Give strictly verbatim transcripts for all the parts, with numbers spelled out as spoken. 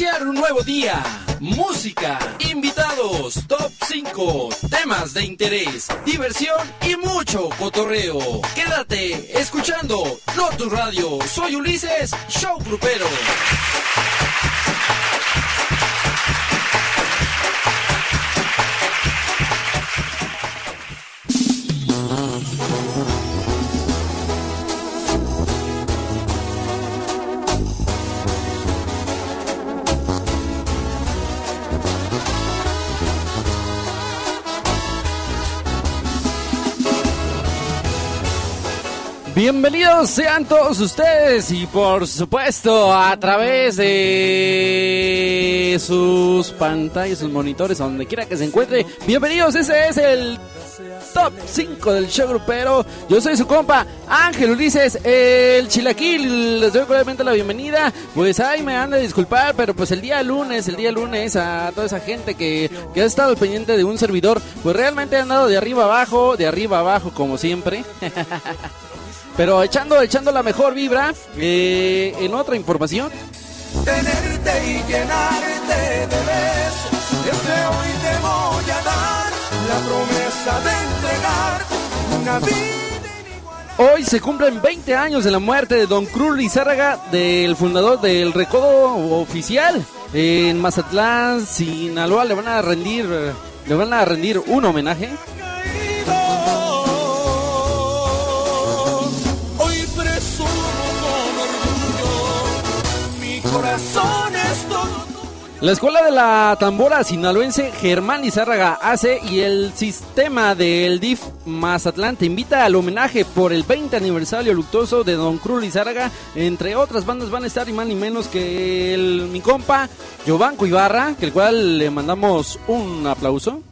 Iniciar un nuevo día, música, invitados, top cinco, temas de interés, diversión y mucho cotorreo. Quédate escuchando Lotus Radio. Soy Ulises, show grupero. Bienvenidos sean todos ustedes y por supuesto a través de sus pantallas, sus monitores, a donde quiera que se encuentre. Bienvenidos, ese es el top cinco del show grupero. Yo soy su compa Ángel Ulises, el Chilaquil. Les doy cordialmente la bienvenida. Pues ay, me han de disculpar, pero pues el día lunes, el día lunes a toda esa gente que, que ha estado pendiente de un servidor, pues realmente han dado de arriba abajo, de arriba abajo como siempre. Pero echando, echando la mejor vibra. eh, En otra información, tenerte y llenarte de besos, desde hoy te voy a dar la promesa de entregarte una vida inigualable. hoy se cumplen veinte años de la muerte de Don Cruz Lizárraga, del fundador del Recodo Oficial. En Mazatlán, Sinaloa, le van a rendir, le van a rendir un homenaje. La Escuela de la Tambora Sinaloense Germán Lizárraga A C y el sistema del D I F Mazatlán te invita al homenaje por el veinte aniversario luctuoso de Don Cruz Lizárraga. Entre otras bandas van a estar ni más ni menos que el, mi compa Giovanco Ibarra, que el cual le mandamos un aplauso.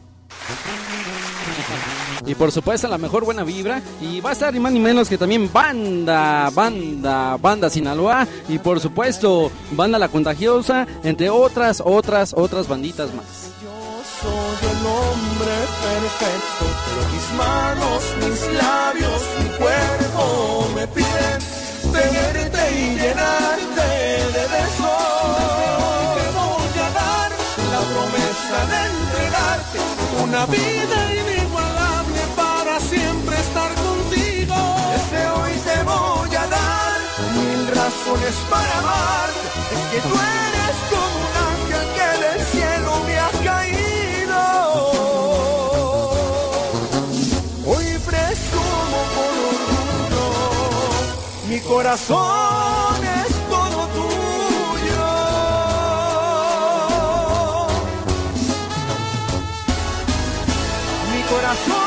Y por supuesto la mejor buena vibra. Y va a estar ni más ni menos que también Banda, Banda, Banda Sinaloa. Y por supuesto Banda La Contagiosa, entre otras, otras, otras banditas más. Yo soy el hombre perfecto, pero mis manos, mis labios, mi cuerpo me piden tenerte y llenarte de besos. Te voy a dar la promesa de entregarte una vida inigualable para siempre estar contigo. Desde hoy te voy a dar mil razones para amarte. Es que tú eres como un ángel que del cielo me ha caído. Hoy presumo con orgullo, mi corazón es todo tuyo. Mi corazón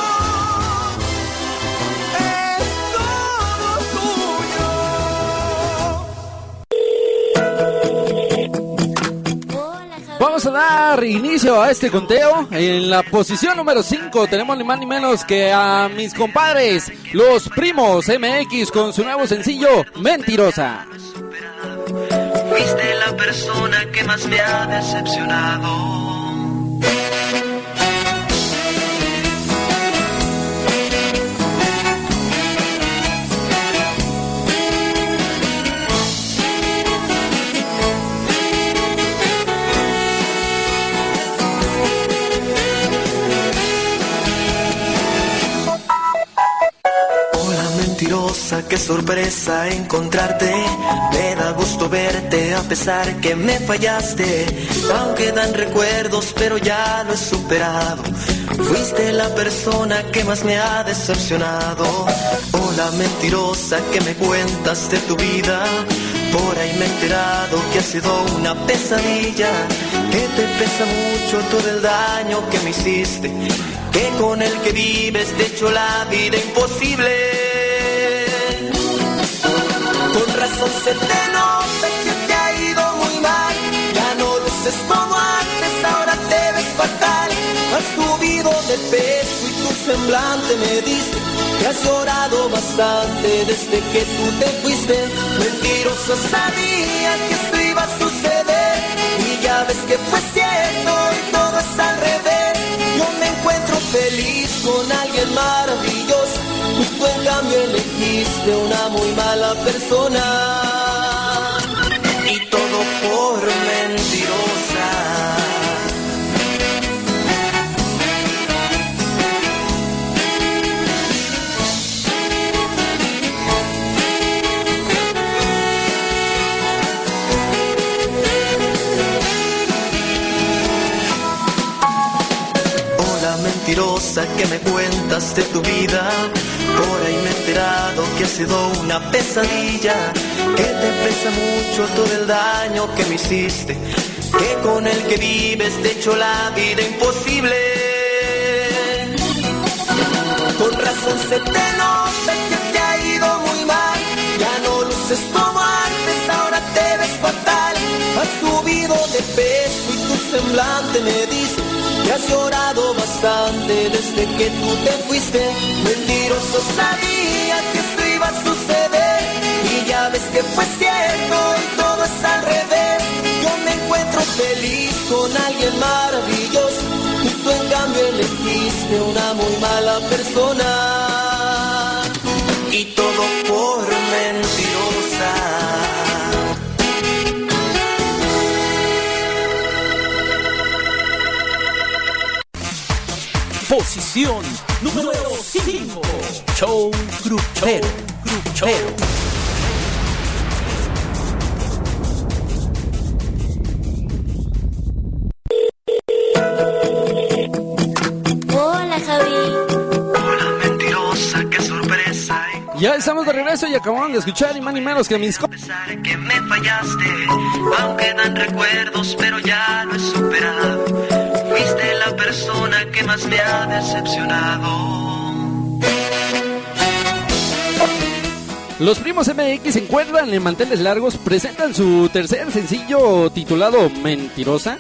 es todo tuyo. Vamos a dar inicio a este conteo. En la posición número cinco tenemos ni más ni menos que a mis compadres, los Primos M X, con su nuevo sencillo, Mentirosa. Fuiste la persona que más me ha decepcionado. Qué sorpresa encontrarte, me da gusto verte a pesar que me fallaste. Aún quedan recuerdos pero ya lo he superado. Fuiste la persona que más me ha decepcionado. Hola mentirosa que me cuentas de tu vida. Por ahí me he enterado que ha sido una pesadilla, que te pesa mucho todo el daño que me hiciste, que con el que vives te hecho la vida imposible. Con razón se te nota que te ha ido muy mal. Ya no luces como antes, ahora te ves fatal. Has subido de peso y tu semblante me dice que has llorado bastante desde que tú te fuiste. Mentiroso, sabía que esto iba a suceder y ya ves que fue cierto y todo es al revés. Yo me encuentro feliz con alguien maravilloso, tú en cambio elegiste una muy mala persona. Y todo por mentirosa. mentirosa que me cuentas de tu vida. Por ahí me he enterado que ha sido una pesadilla, que te pesa mucho todo el daño que me hiciste, que con el que vives te hecho la vida imposible. Con razón se te nota que te ha ido muy mal, ya no luces como antes, ahora te ves fatal. Has subido de peso y tu semblante me dice que has llorado bastante desde que tú te fuiste. Mentiroso, sabía que esto iba a suceder y ya ves que fue cierto y todo es al revés. Yo me encuentro feliz con alguien maravilloso y tú en cambio elegiste una muy mala persona, y todo por mentirosa. Posición número cinco. Show grupero. Grupero. Hola, Javi. Hola, mentirosa, qué sorpresa. Ya estamos de regreso y acabamos de escuchar ni más ni menos que mis... A pesar de que me fallaste, aún quedan recuerdos, pero ya lo he superado. Fuiste la persona que más me ha decepcionado. Los Primos M X se encuentran en Manteles Largos, presentan su tercer sencillo titulado Mentirosa.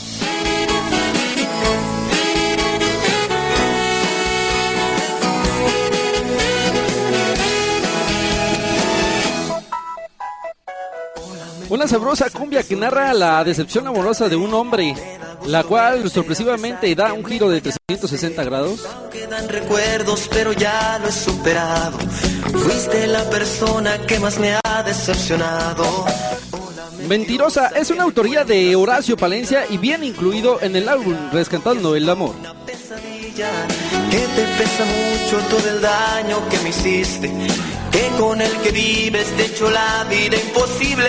Una sabrosa cumbia que narra la decepción amorosa de un hombre, la cual sorpresivamente da un giro de trescientos sesenta grados. Quedan recuerdos, pero ya lo he superado. Fuiste la persona que más me ha decepcionado. Mentirosa es una autoría de Horacio Palencia y viene incluido en el álbum Rescatando el Amor. Una pesadilla que te pesa mucho todo el daño que me hiciste, que con el que vives te hecho la vida imposible.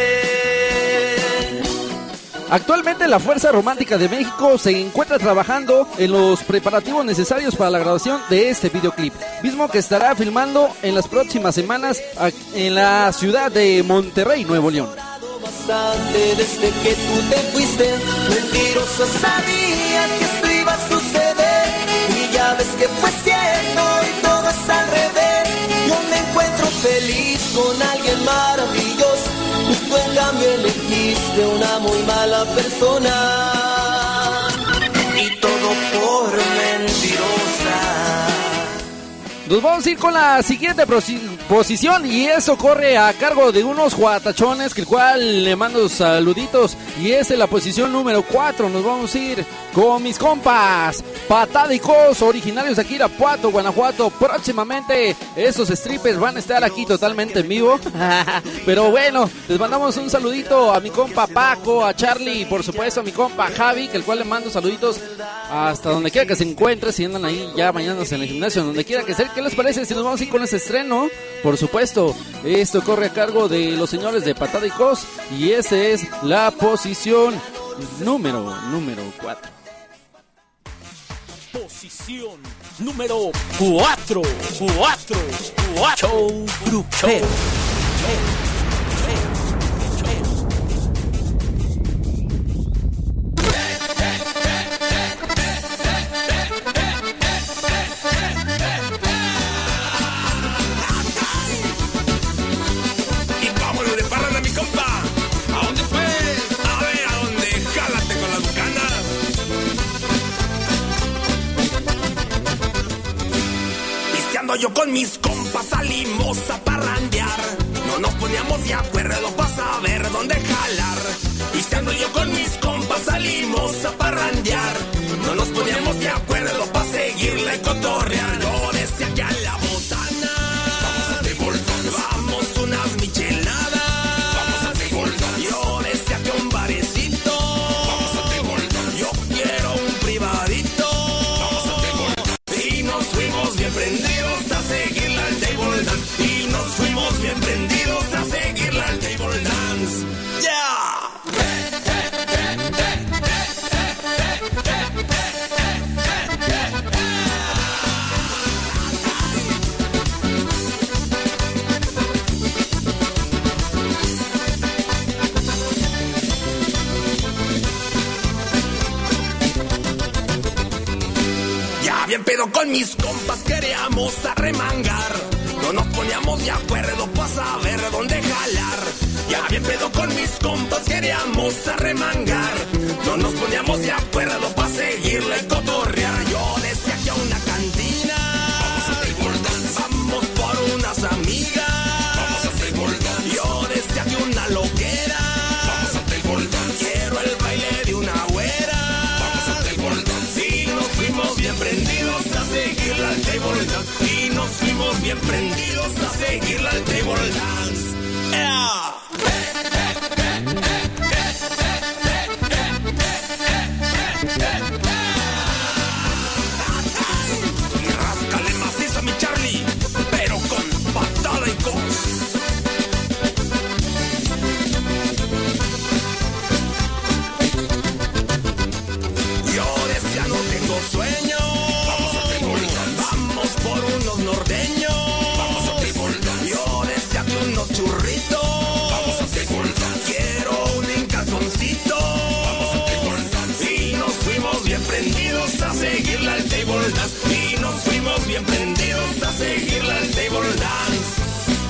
Actualmente la Fuerza Romántica de México se encuentra trabajando en los preparativos necesarios para la grabación de este videoclip, mismo que estará filmando en las próximas semanas en la ciudad de Monterrey, Nuevo León. Bastante desde que tú te fuiste, mentiroso, sabía que esto iba a suceder y ya ves que fue cierto y todo es al revés. Yo me encuentro feliz con alguien maravilloso y tú en cambio elegiste una muy mala persona, y todo por mentirosa. Nos vamos a ir con la siguiente posición y eso corre a cargo de unos guatachones, que el cual le mando saluditos, y es en la posición número cuatro. Nos vamos a ir con mis compas Patádicos, originarios de aquí, Irapuato, Guanajuato. Próximamente esos strippers van a estar aquí totalmente en vivo. Pero bueno, les mandamos un saludito a mi compa Paco, a Charlie y por supuesto a mi compa Javi, que el cual le mando saluditos hasta donde quiera que se encuentre, si andan ahí ya mañana en el gimnasio, donde quiera que sea. ¿Qué les parece si nos vamos a ir con ese estreno? Por supuesto, esto corre a cargo de los señores de Patádicos y esa es la posición número número cuatro. Posición número cuatro. cuatro. cuatro. Show grupero. Yo con mis compas salimos a parrandear, no nos poníamos de acuerdo para saber dónde jalar. Y estando yo con mis compas salimos a parrandear, no nos poníamos de acuerdo para seguirla y cotorrear. Yo decía que a la botana vamos a devolver, vamos unas micheladas, vamos a devolver. Yo decía que un barecito, vamos a devolver. Yo quiero un privadito, vamos a devolver. Y nos fuimos bien prendidos a seguirla al table dance. Y nos fuimos bien prendidos a seguirla al table dance. Yeah. pedo con mis compas queríamos arremangar. No nos poníamos de acuerdo para saber dónde jalar. Ya bien pedo con mis compas queríamos arremangar. No nos poníamos de acuerdo para seguirle cotorrear. Yo decía que a una cantina, vamos a table dance, vamos por unas amigas, vamos a table dance. Yo decía que una loquera, vamos a table dance. Quiero el baile de una güera, vamos a table dance. Y nos fuimos bien prendidos a seguirla al table dance. Y nos fuimos bien prendidos a seguirla al table dance. Yeah. Y ráscale macizo a mi Charlie, pero con patada y cos. Yo decía no tengo sueño, vamos a table dance. Vamos por unos norteños, vamos a table dance. Yo decía que unos churritos, vamos a table dance. Quiero un en calzoncito, vamos a table dance. Y nos fuimos bien prendidos a seguirla al table dance. Y nos fuimos bien prendidos a seguirla al table dance.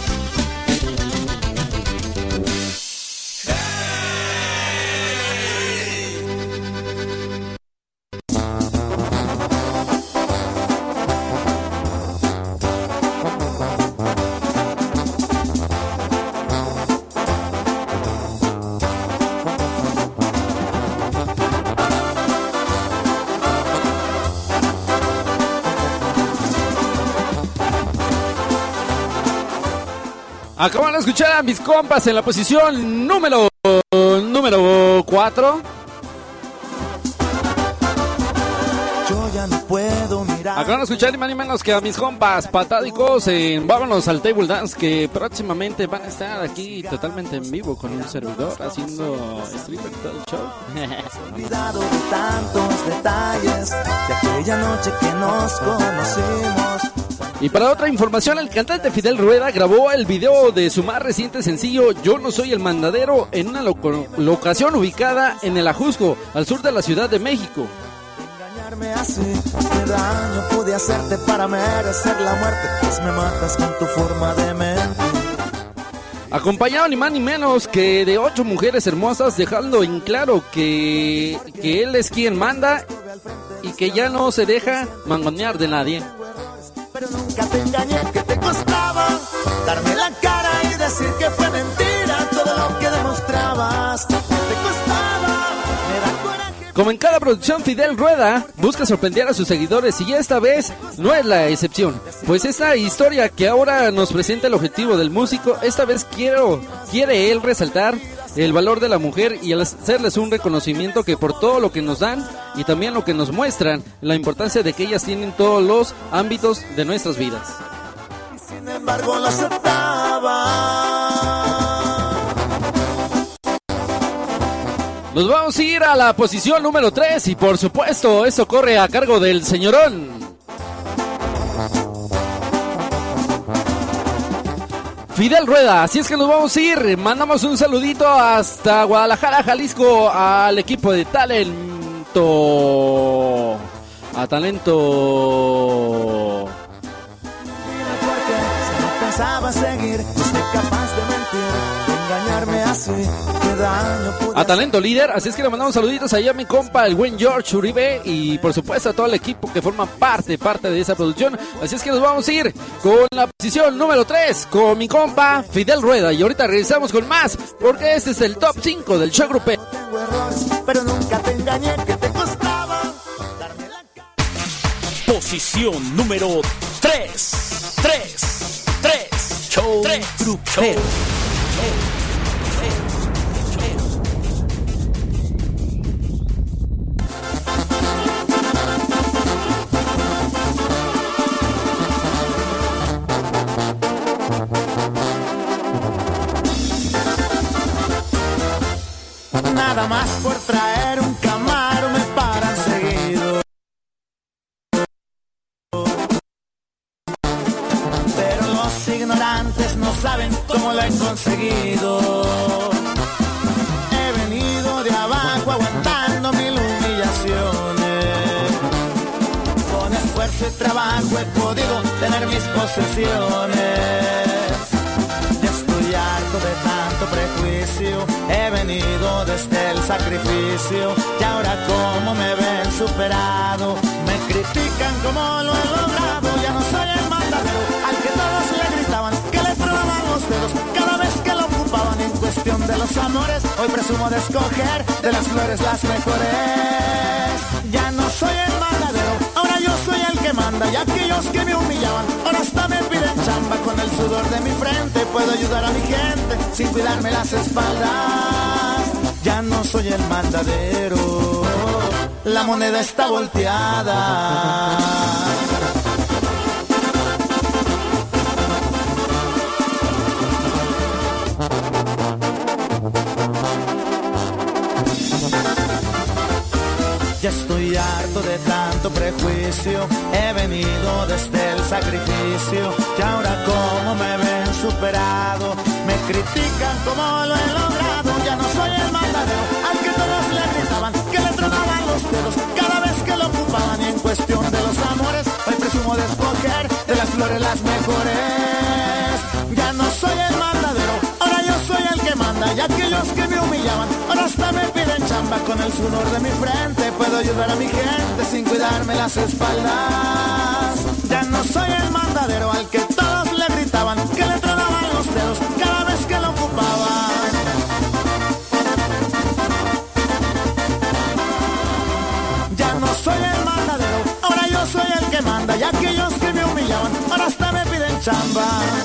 Acaban de escuchar a mis compas en la posición número número cuatro. Yo ya no puedo mirar. Acaban de escuchar ni más ni menos que a mis compas patádicos en Vámonos al Table Dance, que próximamente van a estar aquí totalmente en vivo con un servidor haciendo streamer todo el show. Olvidado de tantos detalles de aquella noche que nos conocimos. Y para otra información, el cantante Fidel Rueda grabó el video de su más reciente sencillo Yo no soy el mandadero en una loco- locación ubicada en el Ajusco, al sur de la Ciudad de México. Engañarme así, qué daño pude hacerte para merecer la muerte, pues me matas con tu forma de mentir. Acompañado ni más ni menos que de ocho mujeres hermosas, dejando en claro que, que él es quien manda y que ya no se deja mangonear de nadie. Pero nunca te engañé, que te costaba darme la cara y decir que fue mentira todo lo que demostrabas. Te costaba, me da coraje. Como en cada producción, Fidel Rueda busca sorprender a sus seguidores y esta vez no es la excepción. Pues esta historia que ahora nos presenta el objetivo del músico, esta vez quiero, quiere él resaltar el valor de la mujer y hacerles un reconocimiento que por todo lo que nos dan y también lo que nos muestran, la importancia de que ellas tienen todos los ámbitos de nuestras vidas. Sin embargo lo aceptaba. Nos vamos a ir a la posición número tres y por supuesto eso corre a cargo del señorón Fidel Rueda. Así es que nos vamos a ir. Mandamos un saludito hasta Guadalajara, Jalisco, al equipo de talento. A talento. Pensaba seguir, no soy capaz de mentir, de engañarme así, qué daño pude A talento líder, así es que le mandamos saluditos allá a mi compa, el buen George Uribe, y por supuesto a todo el equipo que forma parte, parte de esa producción. Así es que nos vamos a ir con la posición número tres, con mi compa Fidel Rueda, y ahorita regresamos con más, porque este es el top cinco del show grupero. Tengo errores, pero nunca te engañé, que te costaba darme la cara. Posición número tres. tres. tres. Show grupero. Nada más por traer un Camaro me paran seguido. Pero los ignorantes no saben cómo lo he conseguido. He venido de abajo aguantando mil humillaciones. Con esfuerzo de trabajo he podido tener mis posesiones. Ya estoy harto de tanto prejuicio, he venido desde el sacrificio. Y ahora como me ven superado, me critican como lo he logrado. Ya no soy el mandadero al que todos le gritaban, que le tronaban los dedos cada vez que lo ocupaban. En cuestión de los amores, hoy presumo de escoger de las flores las mejores. Ya no soy el mandadero, ahora yo soy el que manda. Y aquellos que me humillaban, ahora hasta me piden chamba. Con el sudor de mi frente puedo ayudar a mi gente sin cuidarme las espaldas. Ya no soy el mandadero, la moneda está volteada. Ya estoy harto de tanto prejuicio, he venido desde el sacrificio. Y ahora como me ven superado, me critican como lo he logrado. Ya no soy el mandadero al que todos le gritaban, que le tronaban los dedos cada vez que lo ocupaban. Y en cuestión de los amores, hoy presumo de escoger de las flores las mejores. Ya no soy el mandadero, ahora yo soy el que manda. Y aquellos que me humillaban, ahora hasta me piden chamba. Con el sudor de mi frente puedo ayudar a mi gente sin cuidarme las espaldas. Ya no soy el mandadero al que todos le gritaban, que le tronaban los dedos cada vez que lo ocupaban. Ya no soy el mandadero, ahora yo soy el que manda. Y aquellos que me humillaban, ahora hasta me piden chamba.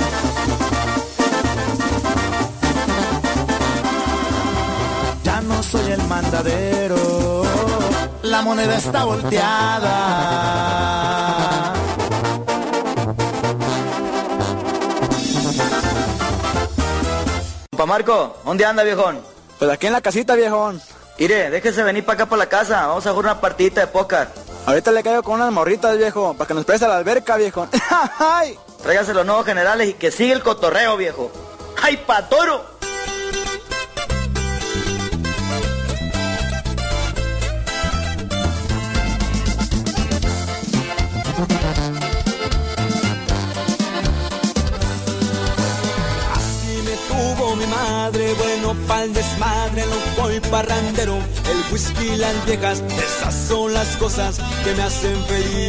Ya no soy el mandadero, la moneda está volteada. Compa Marco, ¿dónde anda, viejón? Pues aquí en la casita, viejón. Mire, déjese venir para acá por la casa, vamos a jugar una partidita de póker. Ahorita le caigo con unas morritas, viejo, para que nos preste a la alberca, viejón. Tráigase los nuevos generales y que siga el cotorreo, viejo. ¡Ay, pa' toro! Mi madre, bueno pa'l desmadre, loco y parrandero, el whisky, las viejas, esas son las cosas que me hacen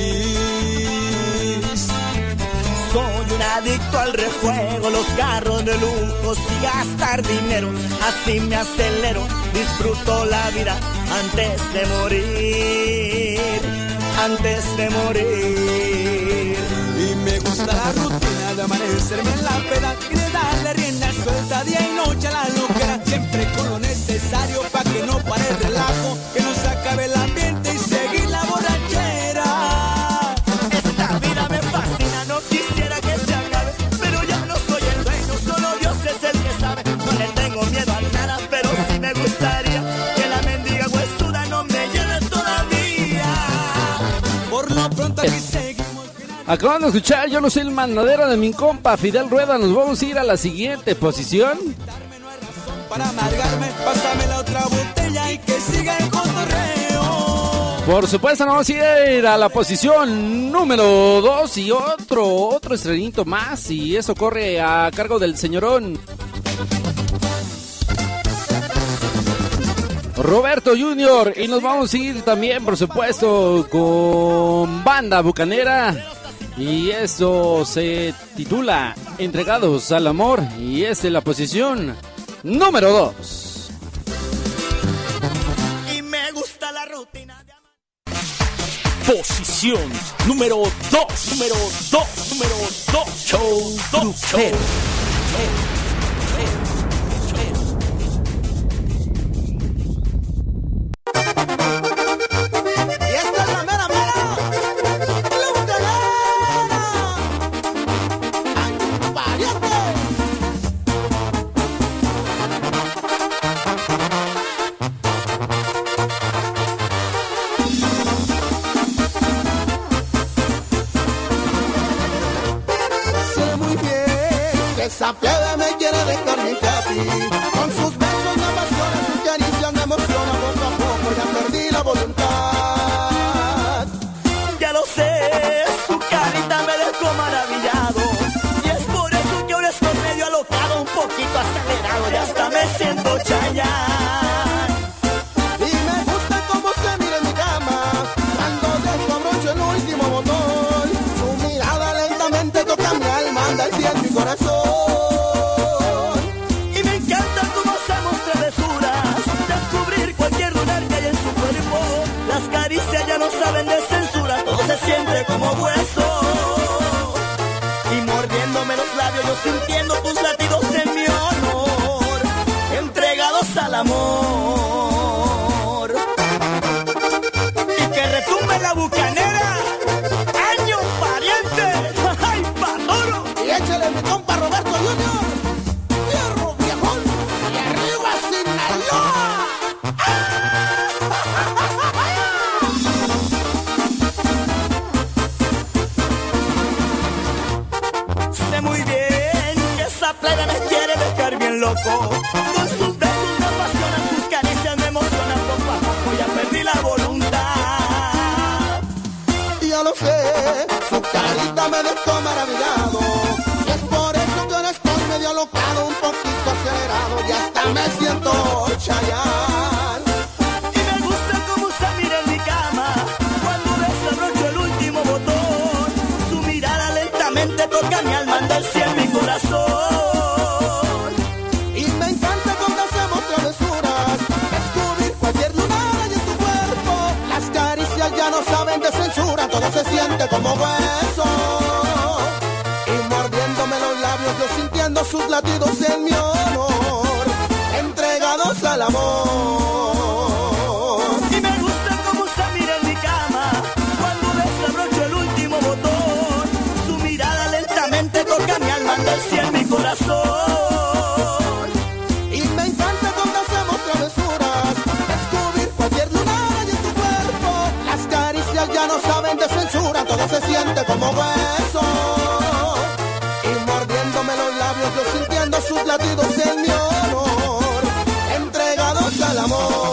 feliz. Soy un adicto al rejuego, los carros de lujos y gastar dinero, así me acelero, disfruto la vida antes de morir, antes de morir. Y me gusta la rutina de amanecerme en la peda y de darle rienda suelta día y noche a la loquera, siempre con lo necesario pa' que no pare el relajo, que no se acabe el ambiente y seguir la borrachera. Esta vida me fascina, no quisiera que se acabe, pero ya no soy el dueño, solo Dios es el que sabe. No le tengo miedo a nada, pero sí me gustaría que la mendiga huesuda no me lleve todavía. Por lo pronto aquí seguimos. Acaban de escuchar Yo no soy el mandadero de mi compa Fidel Rueda. Nos vamos a ir a la siguiente posición. Para amargarme, pásame la otra botella y que siga el cotorreo. Por supuesto, nos vamos a ir a la posición número dos y otro, otro estrenito más. Y eso corre a cargo del señorón Roberto junior Y nos vamos a ir también, por supuesto, con Banda Bucanera. Y eso se titula Entregados al Amor. Y es en la posición número dos. Y me gusta la rutina de amar. Posición número dos. Número dos. Número dos. Show dos. Show. Esa plebe me quiere dejar mi capi. Con sus besos me apasiona, sus caricias me emociona. Poco a poco ya perdí la voluntad. Ya lo sé, Chayanne. Y me gusta cómo se mira en mi cama cuando desabrocho el último botón. Su mirada lentamente toca mi alma, anda al cielo en mi corazón. Y me encanta cómo hacemos travesuras, descubrir cualquier lunar que hay en su cuerpo. Las caricias ya no saben de censura, todo se siente como hueso. Y mordiéndome los labios, yo sintiendo tus latidos en mi honor, entregados al amor. Y que retumbe la bucanera, año pariente, ay, Patoro. Y échale mi compa Roberto Junior, fierro viejón, y arriba Sinaloa. Sé muy bien que esa playa me quiere dejar bien loco. Con sus besos me apasionan, sus caricias me emocionan. Poco a poco ya perdí la voluntad. Y ya lo sé, su carita me dejó maravillado. Y es por eso que ahora estoy medio alocado, un poquito acelerado, y hasta me siento Chayanne. Y me gusta cómo se mira en mi cama cuando desabrocho el último botón. Su mirada lentamente toca mi alma, anda al cielo en mi corazón. Y me encanta cuando hacemos travesuras, descubrir cualquier lunar hay en tu cuerpo. Las caricias ya no saben de censura, todo se siente como hueso. Y mordiéndome los labios, yo sintiendo sus latidos en mi honor, entregados al amor. Y me gusta cómo se mira en mi cama cuando desabrocho el último botón. Su mirada lentamente toca mi alma, anda al cielo en mi corazón. Y me encanta cuando hacemos travesuras, descubrir cualquier lunar hay en tu cuerpo. Las caricias ya no saben de censura, todo se siente como hueso. Y mordiéndome los labios, yo sintiendo sus latidos en mi honor, entregados al amor.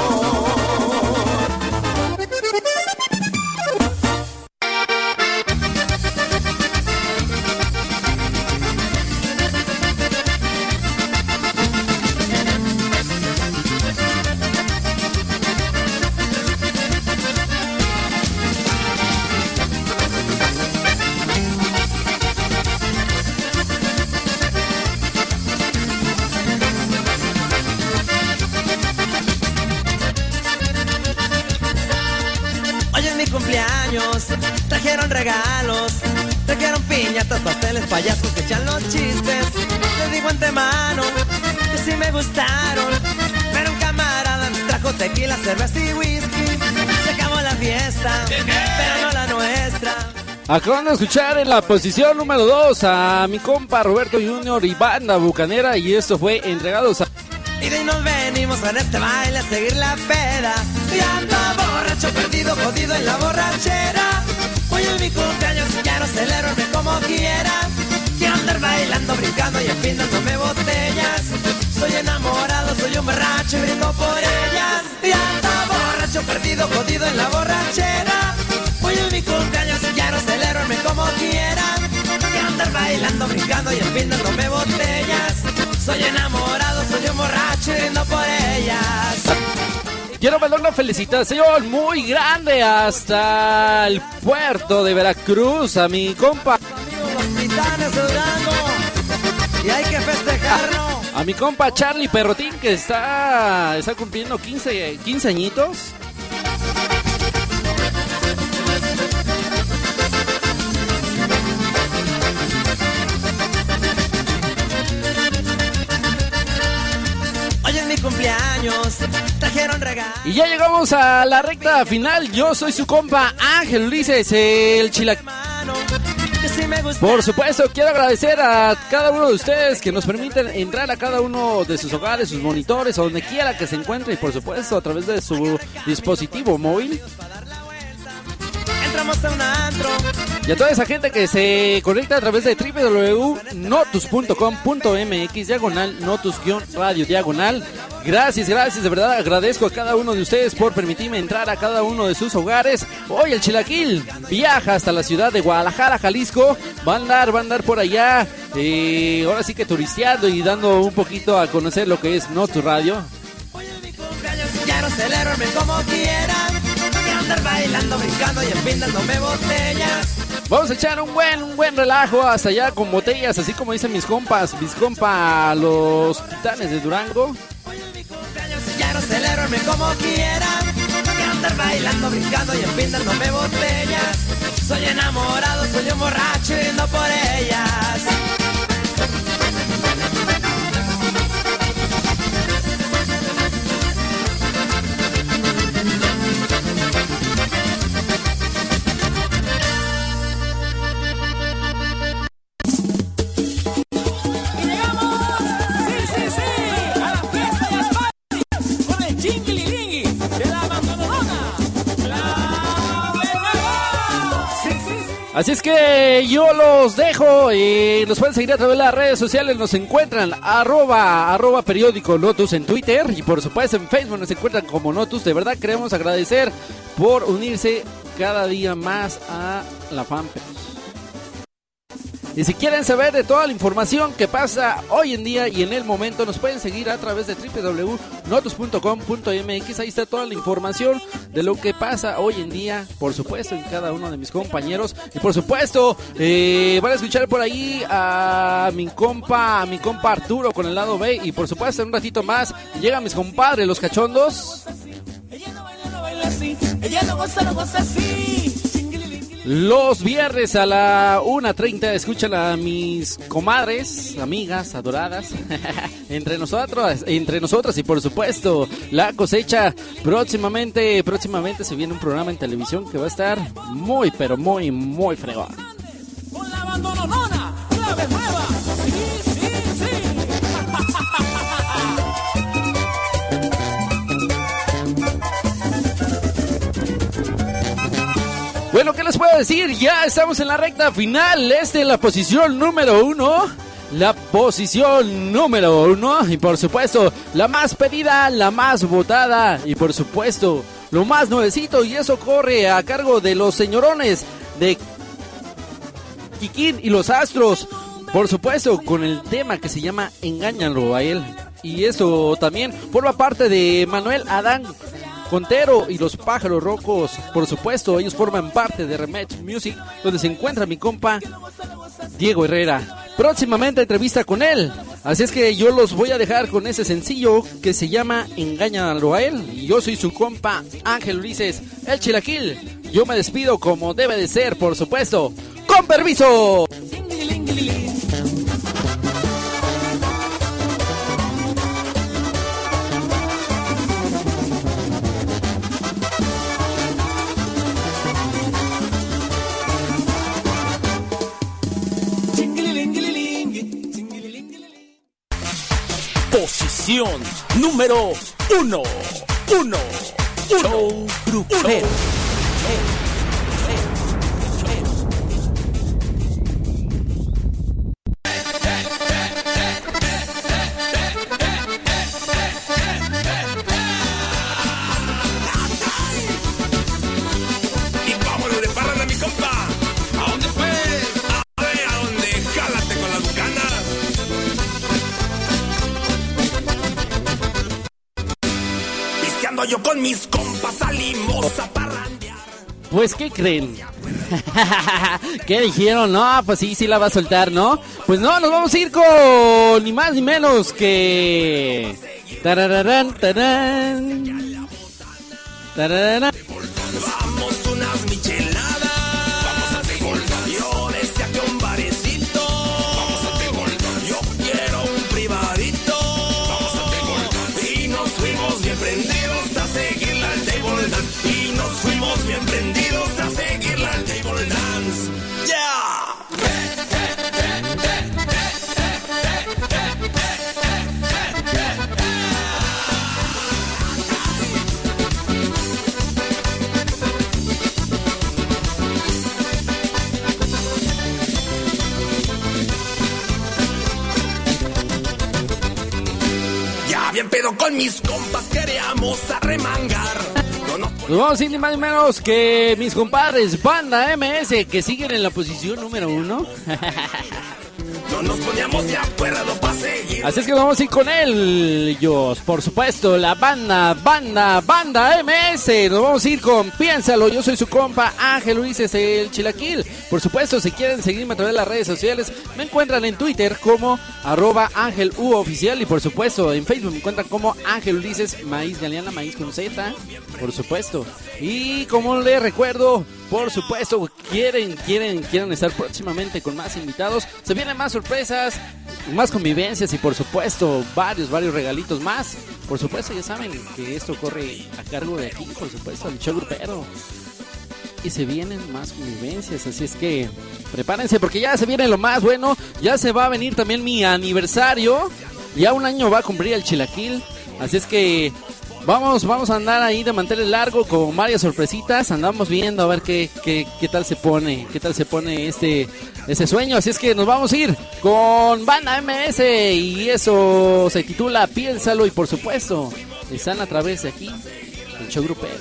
Hoy es mi cumpleaños, trajeron regalos, trajeron piñatas, pasteles, payasos que echan los chistes. Les digo antemano que sí me gustaron, pero un camarada me trajo tequila, cerveza y whisky. Se acabó la fiesta, pero no la nuestra. Acaban de escuchar en la posición número dos a mi compa Roberto Junior y Banda Bucanera, y esto fue Entregados a... Y de ahí nos venimos en este baile a seguir la peda. Y ando borracho, perdido, jodido en la borrachera. Hoy es mi cumpleaños y quiero celebrarme como quiera. Quiero andar bailando, brincando y empinándome botellas. Soy enamorado, soy un borracho y brindo por ellas. Y ando borracho, perdido, jodido en la borrachera. Hoy es mi cumpleaños y quiero celebrarme como quiera. Quiero andar bailando, brincando y empinándome botellas. Soy enamorado, soy un borracho y brindo por ellas. Quiero mandar una felicitación muy grande hasta el puerto de Veracruz a mi compa. Los Titanes de Durango. Y hay que festejarlo. A, a mi compa Charlie Perrotín, que está, está cumpliendo quince, quince añitos. Hoy es mi cumpleaños, trajeron regalos. Y ya llegamos a la recta final. Yo soy su compa Ángel Ulises, el chilac. Por supuesto, quiero agradecer a cada uno de ustedes que nos permiten entrar a cada uno de sus hogares, sus monitores, o donde quiera que se encuentre, y por supuesto a través de su dispositivo móvil. Entramos a un antro. Y a toda esa gente que se conecta a través de doble u doble u doble u punto notus punto com punto m x diagonal notus-radio diagonal Gracias, gracias, de verdad agradezco a cada uno de ustedes por permitirme entrar a cada uno de sus hogares. Hoy el Chilaquil viaja hasta la ciudad de Guadalajara, Jalisco. Va a andar, va a andar por allá, eh, ahora sí que turisteando y dando un poquito a conocer lo que es No Tu Radio. Hoy es mi cumpleaños y quiero celebrarme como quiera. Quiero andar bailando, brincando y empindándome botellas. Vamos a echar un buen, un buen relajo hasta allá con botellas, así como dicen mis compas, mis compas, los Titanes de Durango. Hoy es mi cumpleaños y quiero celebrarme como quiera. Quiero andar bailando, brincando y empindándome botellas. Soy enamorado, soy un borracho y no por ellas. Así es que yo los dejo y nos pueden seguir a través de las redes sociales. Nos encuentran arroba, arroba periódico Notus en Twitter y por supuesto en Facebook nos encuentran como Notus. De verdad queremos agradecer por unirse cada día más a la fanpage. Y si quieren saber de toda la información que pasa hoy en día y en el momento, nos pueden seguir a través de doble u doble u doble u punto notus punto com punto m x. Ahí está toda la información de lo que pasa hoy en día, por supuesto, en cada uno de mis compañeros. Y por supuesto, eh, van a escuchar por ahí a mi compa, a mi compa Arturo con el lado B. Y por supuesto, en un ratito más, llegan mis compadres, los cachondos. Ella no baila, no baila así. Ella no goza, no goza así. Los viernes a la una treinta escuchan a mis comadres, amigas, adoradas, entre nosotros, entre nosotras y por supuesto La Cosecha. Próximamente, próximamente se viene un programa en televisión que va a estar muy, pero muy, muy fregón. Con la bandononona, clave nueva. Sí, sí, sí. Bueno, ¿qué les puedo decir? Ya estamos en la recta final. Esta es la posición número uno. La posición número uno. Y por supuesto, la más pedida, la más votada. Y por supuesto, lo más nuevecito. Y eso corre a cargo de los señorones de Kikín y los Astros. Por supuesto, con el tema que se llama Engáñalo a él. Y eso también forma parte de Manuel Adán Contero y los Pájaros Rojos. Por supuesto, ellos forman parte de Remix Music, donde se encuentra mi compa Diego Herrera. Próximamente entrevista con él. Así es que yo los voy a dejar con ese sencillo que se llama Engáñalo a él. Y yo soy su compa Ángel Ulises, el Chilaquil. Yo me despido como debe de ser, por supuesto. ¡Con permiso! Posición número uno. Uno. Show grupero. Yo con mis compas salimos a parrandear. Pues, ¿qué creen? ¿Qué dijeron? No, pues sí, sí la va a soltar, ¿no? Pues no, nos vamos a ir con ni más ni menos que... Tarararán, tarán. Tarararán. Vamos unas micheladas. Vamos a Tegoldán. Yo decía que un barecito. Vamos a Tegoldán. Yo quiero un privadito. Vamos a Tegoldán. Y nos fuimos bien prendidos a seguirla al table dance. Y nos fuimos bien prendidos a seguirla al table dance. ¡Ya! con mis compas queríamos arremangar. No nos Nos vamos a ir ni más ni menos que mis compadres Banda M S, que siguen en la posición número uno. No nos poníamos de acuerdo para seguir. Así es que vamos a ir con ellos, por supuesto, la banda, banda, banda M S. Nos vamos a ir con Piénsalo. Yo soy su compa Ángel Ulises, el Chilaquil. Por supuesto, si quieren seguirme a través de las redes sociales, me encuentran en Twitter como arroba Ángel U Oficial. Y por supuesto, en Facebook me encuentran como Ángel Ulises Maíz Galeana, Maíz con Z, por supuesto. Y como les recuerdo, por supuesto, quieren, quieren, quieren estar próximamente con más invitados. Se vienen más sorpresas, más convivencias y por supuesto varios, varios regalitos más. Por supuesto, ya saben que esto corre a cargo de aquí, por supuesto, el show grupero. Y se vienen más convivencias, así es que prepárense porque ya se viene lo más bueno. Ya se va a venir también mi aniversario. Ya un año va a cumplir el Chilaquil. Así es que Vamos, vamos a andar ahí de mantener largo con varias sorpresitas. Andamos viendo a ver qué, qué, qué tal se pone, qué tal se pone este, este sueño. Así es que nos vamos a ir con Banda M S y eso se titula Piénsalo. Y por supuesto, están a través de aquí, el show grupero.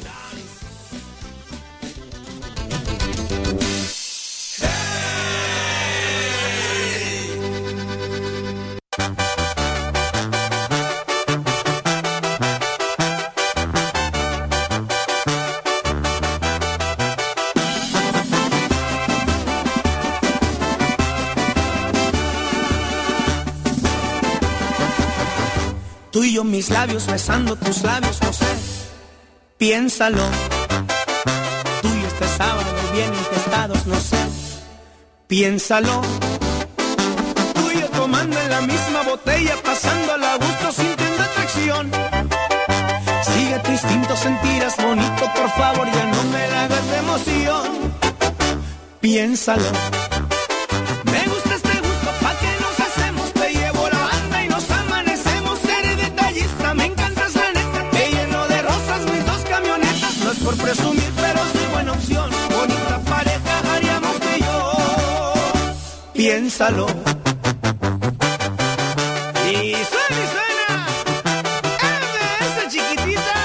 Tú y yo mis labios besando tus labios, no sé, piénsalo. Tú y yo este sábado bien infestados, no sé, piénsalo. Tú y yo tomando en la misma botella, pasándola a gusto, sintiendo atracción. Sigue tu instinto, sentirás bonito, por favor ya no me la hagas de emoción. Piénsalo. Me gusta este gusto, pa' que nos hacemos, te llevo la banda y nos amanecemos. Eres detallista, me encantas la neta, te lleno de rosas mis dos camionetas. No es por presumir, pero soy buena opción, bonita pareja haríamos tú y yo. Piénsalo. Y suena y suena, M S chiquitita.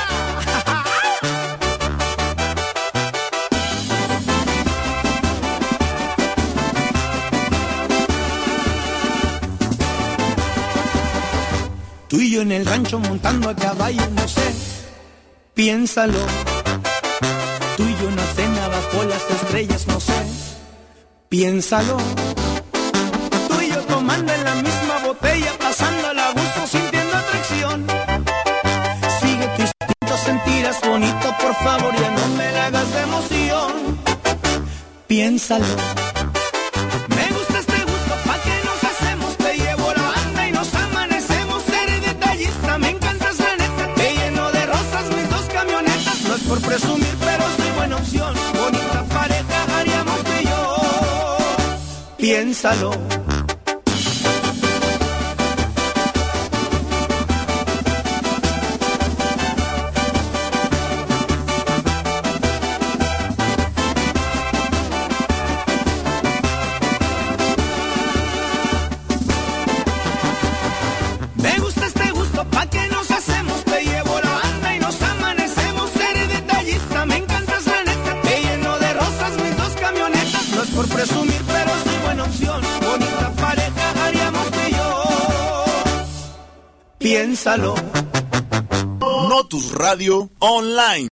Tú y yo en el rancho montando a caballo, no sé, piénsalo. Tú y yo una cena bajo las estrellas, no sé, piénsalo. Tú y yo tomando en la misma botella, pasándola a gusto, sintiendo atracción. Sigue tu instinto, sentirás bonito, por favor ya no me la hagas de emoción. Piénsalo. Me gusta este gusto, pa' que nos hacemos, te llevo la banda y nos amanecemos. Eres detallista, me encantas la neta, te lleno de rosas mis dos camionetas. No es por presumir, pero soy buena opción, bonita pareja haríamos tú y yo. Piénsalo. Me gusta este gusto, pa' que nos hacemos, te llevo la banda y nos amanecemos. Eres detallista, me encantas la neta, te lleno de rosas mis dos camionetas. No es por presumir, pero soy buena opción, bonita pareja haríamos tú y yo. Piénsalo. Notus Radio Online.